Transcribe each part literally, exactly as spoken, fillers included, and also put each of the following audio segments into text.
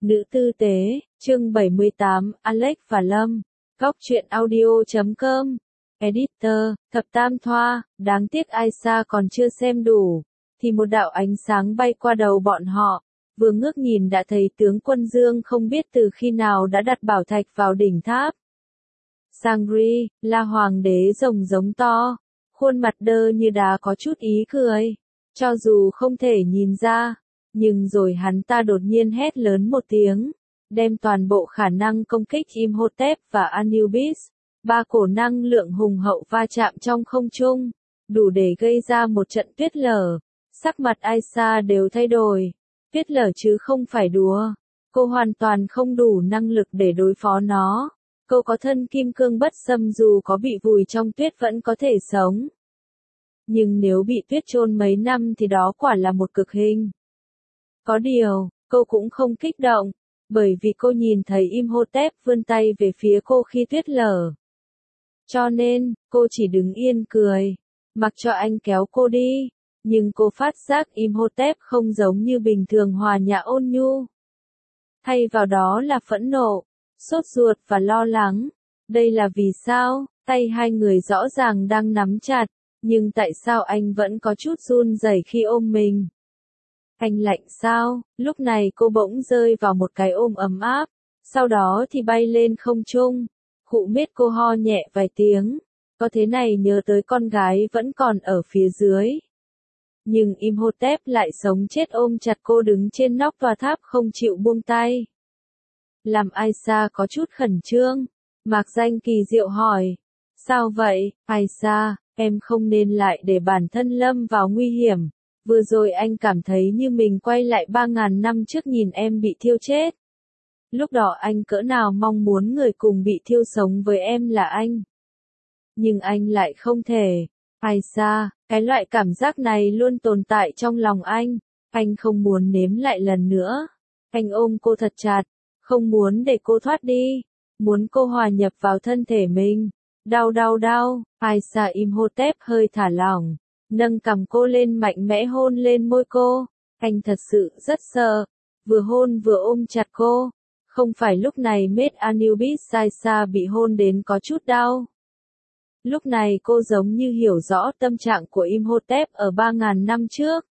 Nữ tư tế, chương bảy mươi tám, Alex và Lâm. Góc truyện audio chấm com. Editor, thập tam thoa, đáng tiếc Aisha còn chưa xem đủ. Thì một đạo ánh sáng bay qua đầu bọn họ. Vừa ngước nhìn đã thấy tướng quân Dương không biết từ khi nào đã đặt bảo thạch vào đỉnh tháp. Sangri, là hoàng đế rồng giống to. Khuôn mặt đơ như đá có chút ý cười. Cho dù không thể nhìn ra. Nhưng rồi hắn ta đột nhiên hét lớn một tiếng, đem toàn bộ khả năng công kích Imhotep và Anubis, ba cổ năng lượng hùng hậu va chạm trong không trung, đủ để gây ra một trận tuyết lở. Sắc mặt Aisha đều thay đổi, tuyết lở chứ không phải đùa, cô hoàn toàn không đủ năng lực để đối phó nó. Cô có thân kim cương bất xâm, dù có bị vùi trong tuyết vẫn có thể sống. Nhưng nếu bị tuyết chôn mấy năm thì đó quả là một cực hình. Có điều, cô cũng không kích động, bởi vì cô nhìn thấy Imhotep vươn tay về phía cô khi tuyết lở. Cho nên, cô chỉ đứng yên cười, mặc cho anh kéo cô đi. Nhưng cô phát giác Imhotep không giống như bình thường hòa nhã ôn nhu. Thay vào đó là phẫn nộ, sốt ruột và lo lắng. Đây là vì sao? Tay hai người rõ ràng đang nắm chặt, nhưng tại sao anh vẫn có chút run rẩy khi ôm mình? Anh lạnh sao? Lúc này cô bỗng rơi vào một cái ôm ấm áp, sau đó thì bay lên không trung. Khụ mết cô ho nhẹ vài tiếng, có thế này nhớ tới con gái vẫn còn ở phía dưới. Nhưng Imhotep lại sống chết ôm chặt cô đứng trên nóc tòa tháp không chịu buông tay. Làm Aisha có chút khẩn trương, Mạc Danh kỳ diệu hỏi. Sao vậy, Aisha, em không nên lại để bản thân lâm vào nguy hiểm. Vừa rồi anh cảm thấy như mình quay lại ba ngàn năm trước nhìn em bị thiêu chết. Lúc đó anh cỡ nào mong muốn người cùng bị thiêu sống với em là anh. Nhưng anh lại không thể. Aisha, cái loại cảm giác này luôn tồn tại trong lòng anh. Anh không muốn nếm lại lần nữa. Anh ôm cô thật chặt, không muốn để cô thoát đi. Muốn cô hòa nhập vào thân thể mình. Đau đau đau, Aisha. Imhotep hơi thả lỏng, nâng cằm cô lên mạnh mẽ hôn lên môi cô. Anh thật sự rất sợ, vừa hôn vừa ôm chặt cô. Không phải lúc này Mết Anubis Aisha bị hôn đến có chút đau. Lúc này cô giống như hiểu rõ tâm trạng của Imhotep ở ba ngàn năm trước.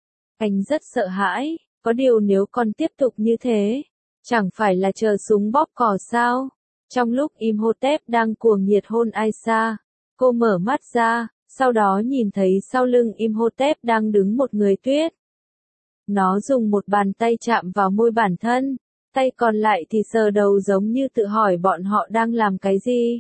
Anh rất sợ hãi, có điều nếu còn tiếp tục như thế, chẳng phải là chờ súng bóp cò sao? Trong lúc Imhotep đang cuồng nhiệt hôn Aisha, cô mở mắt ra. Sau đó nhìn thấy sau lưng Imhotep đang đứng một người tuyết. Nó dùng một bàn tay chạm vào môi bản thân, tay còn lại thì sờ đầu giống như tự hỏi bọn họ đang làm cái gì.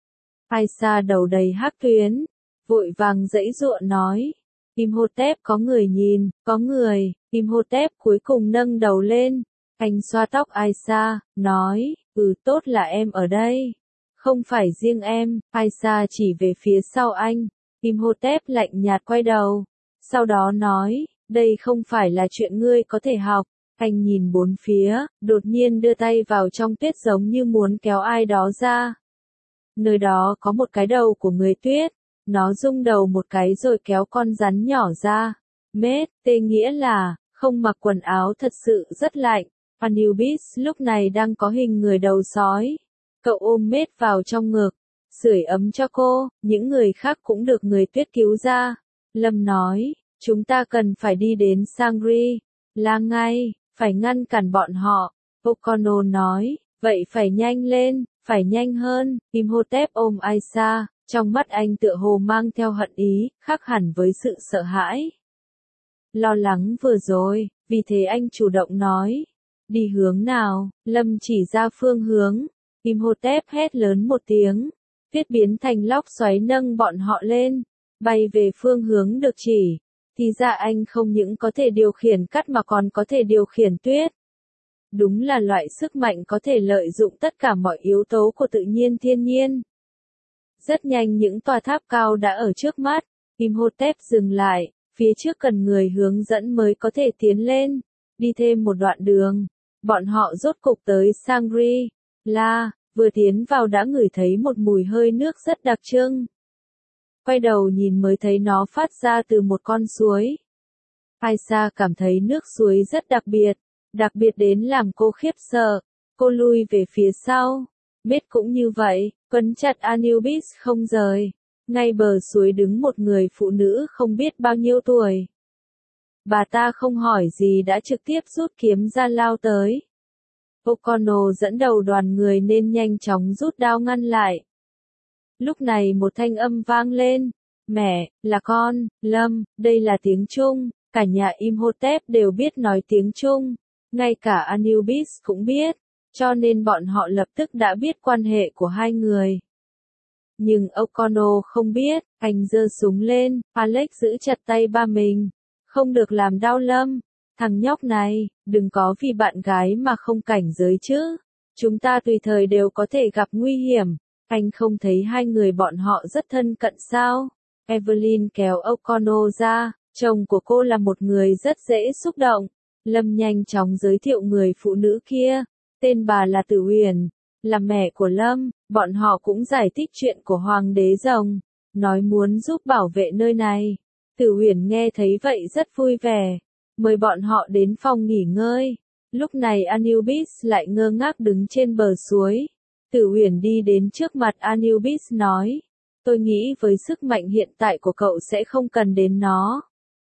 Aisha đầu đầy hắc tuyến, vội vàng giãy giụa nói. Imhotep có người nhìn, có người. Imhotep cuối cùng nâng đầu lên, anh xoa tóc Aisha, nói, ừ tốt là em ở đây. Không phải riêng em, Aisha chỉ về phía sau anh. Imhotep lạnh nhạt quay đầu, sau đó nói, đây không phải là chuyện ngươi có thể học. Anh nhìn bốn phía, đột nhiên đưa tay vào trong tuyết giống như muốn kéo ai đó ra. Nơi đó có một cái đầu của người tuyết, nó rung đầu một cái rồi kéo con rắn nhỏ ra. Mết, tê nghĩa là, không mặc quần áo thật sự rất lạnh. Anubis lúc này đang có hình người đầu sói. Cậu ôm Mết vào trong ngực, sưởi ấm cho cô, những người khác cũng được người tuyết cứu ra. Lâm nói, chúng ta cần phải đi đến Sangri, là ngay, phải ngăn cản bọn họ. O'Connell nói, vậy phải nhanh lên, phải nhanh hơn. Imhotep ôm Aisha, trong mắt anh tựa hồ mang theo hận ý, khác hẳn với sự sợ hãi. Lo lắng vừa rồi, vì thế anh chủ động nói, đi hướng nào? Lâm chỉ ra phương hướng. Imhotep hét lớn một tiếng. Tuyết biến thành lốc xoáy nâng bọn họ lên, bay về phương hướng được chỉ. Thì ra anh không những có thể điều khiển cát mà còn có thể điều khiển tuyết. Đúng là loại sức mạnh có thể lợi dụng tất cả mọi yếu tố của tự nhiên thiên nhiên. Rất nhanh những tòa tháp cao đã ở trước mắt. Imhotep dừng lại, phía trước cần người hướng dẫn mới có thể tiến lên. Đi thêm một đoạn đường, bọn họ rốt cục tới Sangri. La, vừa tiến vào đã ngửi thấy một mùi hơi nước rất đặc trưng. Quay đầu nhìn mới thấy nó phát ra từ một con suối. Aisha cảm thấy nước suối rất đặc biệt, đặc biệt đến làm cô khiếp sợ. Cô lui về phía sau. Mết cũng như vậy, quấn chặt Anubis không rời. Ngay bờ suối đứng một người phụ nữ không biết bao nhiêu tuổi. Bà ta không hỏi gì đã trực tiếp rút kiếm ra lao tới. O'Connell dẫn đầu đoàn người nên nhanh chóng rút đao ngăn lại. Lúc này một thanh âm vang lên. Mẹ, là con, Lâm, đây là tiếng Trung. Cả nhà Imhotep đều biết nói tiếng Trung. Ngay cả Anubis cũng biết. Cho nên bọn họ lập tức đã biết quan hệ của hai người. Nhưng O'Connell không biết, anh giơ súng lên, Alex giữ chặt tay ba mình. Không được làm đau Lâm. Thằng nhóc này, đừng có vì bạn gái mà không cảnh giới chứ. Chúng ta tùy thời đều có thể gặp nguy hiểm. Anh không thấy hai người bọn họ rất thân cận sao? Evelyn kéo O'Connell ra, chồng của cô là một người rất dễ xúc động. Lâm nhanh chóng giới thiệu người phụ nữ kia. Tên bà là Tử Uyển, là mẹ của Lâm. Bọn họ cũng giải thích chuyện của Hoàng đế Rồng, nói muốn giúp bảo vệ nơi này. Tử Uyển nghe thấy vậy rất vui vẻ, mời bọn họ đến phòng nghỉ ngơi. Lúc này Anubis lại ngơ ngác đứng trên bờ suối. Tử Uyển đi đến trước mặt Anubis nói, tôi nghĩ với sức mạnh hiện tại của cậu sẽ không cần đến nó.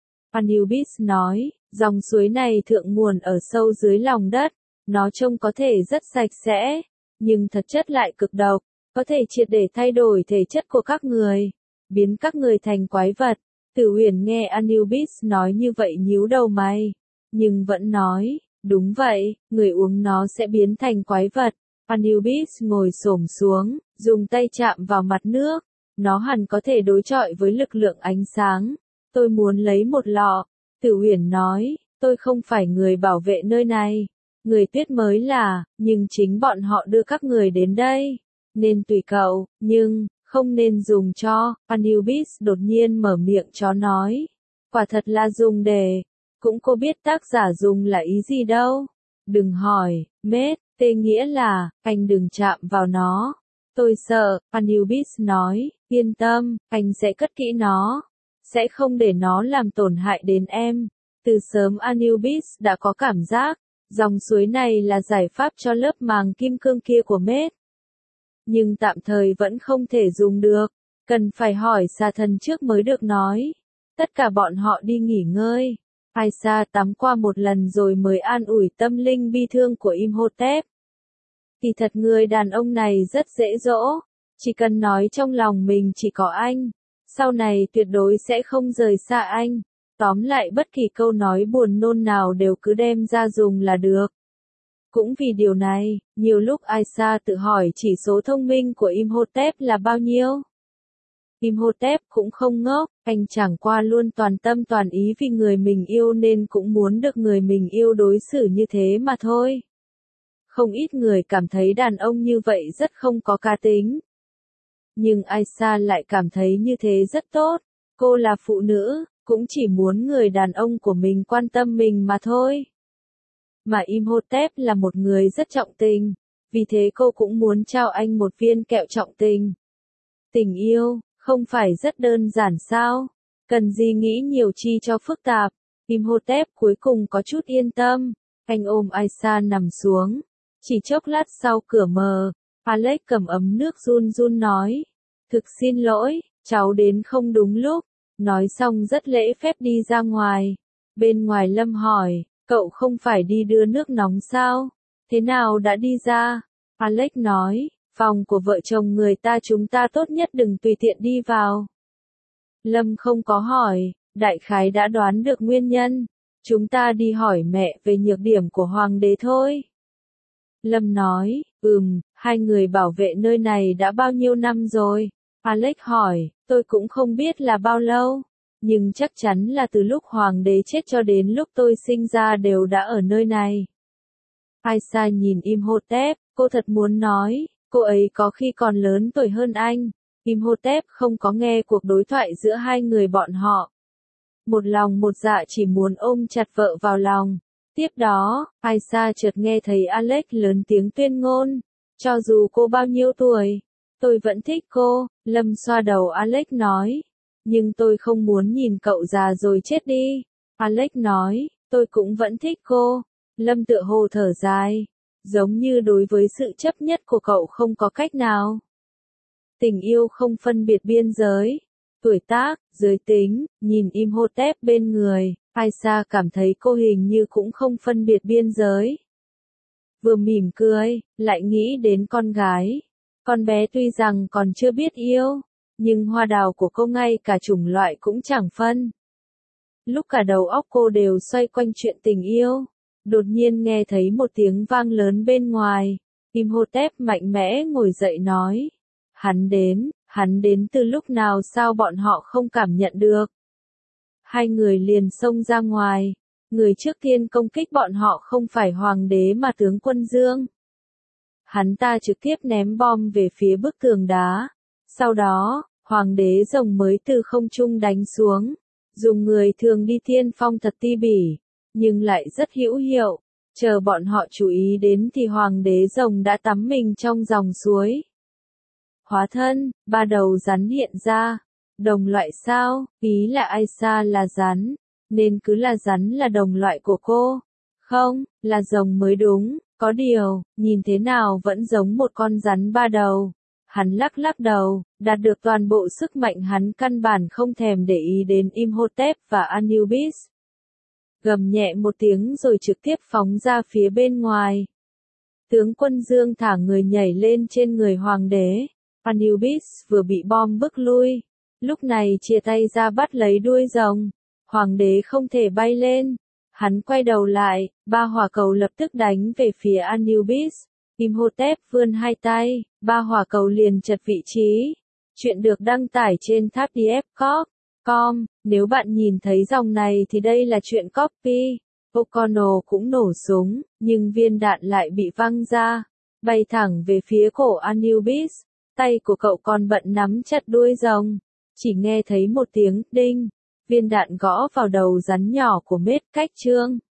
Anubis nói, dòng suối này thượng nguồn ở sâu dưới lòng đất, nó trông có thể rất sạch sẽ, nhưng thật chất lại cực độc, có thể triệt để thay đổi thể chất của các người, biến các người thành quái vật. Tử Uyển nghe Anubis nói như vậy nhíu đầu mày, nhưng vẫn nói, đúng vậy, người uống nó sẽ biến thành quái vật. Anubis ngồi xổm xuống, dùng tay chạm vào mặt nước, nó hẳn có thể đối chọi với lực lượng ánh sáng. Tôi muốn lấy một lọ. Tử Uyển nói, tôi không phải người bảo vệ nơi này, người tuyết mới là, nhưng chính bọn họ đưa các người đến đây, nên tùy cậu, nhưng không nên dùng cho. Anubis đột nhiên mở miệng chó nói, quả thật là dùng để, cũng cô biết tác giả dùng là ý gì đâu. Đừng hỏi, Mết, tê nghĩa là, anh đừng chạm vào nó. Tôi sợ, Anubis nói, yên tâm, anh sẽ cất kỹ nó, sẽ không để nó làm tổn hại đến em. Từ sớm Anubis đã có cảm giác, dòng suối này là giải pháp cho lớp màng kim cương kia của Mết. Nhưng tạm thời vẫn không thể dùng được, cần phải hỏi xà thần trước mới được nói. Tất cả bọn họ đi nghỉ ngơi. Aisha tắm qua một lần rồi mới an ủi tâm linh bi thương của Imhotep. Kỳ thật người đàn ông này rất dễ dỗ, chỉ cần nói trong lòng mình chỉ có anh, sau này tuyệt đối sẽ không rời xa anh. Tóm lại bất kỳ câu nói buồn nôn nào đều cứ đem ra dùng là được. Cũng vì điều này, nhiều lúc Aisha tự hỏi chỉ số thông minh của Imhotep là bao nhiêu. Imhotep cũng không ngốc, anh chẳng qua luôn toàn tâm toàn ý vì người mình yêu nên cũng muốn được người mình yêu đối xử như thế mà thôi. Không ít người cảm thấy đàn ông như vậy rất không có cá tính. Nhưng Aisha lại cảm thấy như thế rất tốt. Cô là phụ nữ, cũng chỉ muốn người đàn ông của mình quan tâm mình mà thôi. Mà Imhotep là một người rất trọng tình, vì thế cô cũng muốn trao anh một viên kẹo trọng tình. Tình yêu, không phải rất đơn giản sao? Cần gì nghĩ nhiều chi cho phức tạp? Imhotep cuối cùng có chút yên tâm. Anh ôm Aisha nằm xuống. Chỉ chốc lát sau cửa mờ, Alex cầm ấm nước run run nói. Thực xin lỗi, cháu đến không đúng lúc. Nói xong rất lễ phép đi ra ngoài. Bên ngoài Lâm hỏi, cậu không phải đi đưa nước nóng sao? Thế nào đã đi ra? Alex nói, phòng của vợ chồng người ta chúng ta tốt nhất đừng tùy tiện đi vào. Lâm không có hỏi, đại khái đã đoán được nguyên nhân. Chúng ta đi hỏi mẹ về nhược điểm của hoàng đế thôi. Lâm nói, ừm, hai người bảo vệ nơi này đã bao nhiêu năm rồi? Alex hỏi, tôi cũng không biết là bao lâu, nhưng chắc chắn là từ lúc hoàng đế chết cho đến lúc tôi sinh ra đều đã ở nơi này. Aisha nhìn Imhotep, cô thật muốn nói, cô ấy có khi còn lớn tuổi hơn anh. Imhotep không có nghe cuộc đối thoại giữa hai người bọn họ. Một lòng một dạ chỉ muốn ôm chặt vợ vào lòng. Tiếp đó, Aisha chợt nghe thấy Alex lớn tiếng tuyên ngôn. Cho dù cô bao nhiêu tuổi, tôi vẫn thích cô. Lâm xoa đầu Alex nói. Nhưng tôi không muốn nhìn cậu già rồi chết đi. Alex nói, tôi cũng vẫn thích cô. Lâm tựa hồ thở dài, giống như đối với sự chấp nhất của cậu không có cách nào. Tình yêu không phân biệt biên giới, tuổi tác, giới tính, nhìn Imhotep bên người, Aisha cảm thấy cô hình như cũng không phân biệt biên giới. Vừa mỉm cười, lại nghĩ đến con gái. Con bé tuy rằng còn chưa biết yêu, nhưng hoa đào của cô ngay cả chủng loại cũng chẳng phân. Lúc cả đầu óc cô đều xoay quanh chuyện tình yêu, đột nhiên nghe thấy một tiếng vang lớn bên ngoài. Imhotep mạnh mẽ ngồi dậy nói. Hắn đến, hắn đến từ lúc nào sao bọn họ không cảm nhận được. Hai người liền xông ra ngoài. Người trước tiên công kích bọn họ không phải hoàng đế mà tướng quân Dương. Hắn ta trực tiếp ném bom về phía bức tường đá. Sau đó, hoàng đế rồng mới từ không trung đánh xuống. Dùng người thường đi tiên phong thật ti bỉ, nhưng lại rất hữu hiệu. Chờ bọn họ chú ý đến thì hoàng đế rồng đã tắm mình trong dòng suối. Hóa thân, ba đầu rắn hiện ra. Đồng loại sao, ý là Aisha là rắn, nên cứ là rắn là đồng loại của cô. Không, là rồng mới đúng, có điều, nhìn thế nào vẫn giống một con rắn ba đầu. Hắn lắc lắc đầu, đạt được toàn bộ sức mạnh hắn căn bản không thèm để ý đến Imhotep và Anubis. Gầm nhẹ một tiếng rồi trực tiếp phóng ra phía bên ngoài. Tướng quân Dương thả người nhảy lên trên người hoàng đế. Anubis vừa bị bom bức lui. Lúc này chia tay ra bắt lấy đuôi rồng. Hoàng đế không thể bay lên. Hắn quay đầu lại, ba hỏa cầu lập tức đánh về phía Anubis. Imhotep vươn hai tay, ba hỏa cầu liền chật vị trí. Chuyện được đăng tải trên thapdf chấm com. Nếu bạn nhìn thấy dòng này thì đây là chuyện copy. O'Connell cũng nổ súng, nhưng viên đạn lại bị văng ra, bay thẳng về phía cổ Anubis. Tay của cậu còn bận nắm chặt đuôi rồng. Chỉ nghe thấy một tiếng đinh, viên đạn gõ vào đầu rắn nhỏ của Mết Cách Trương.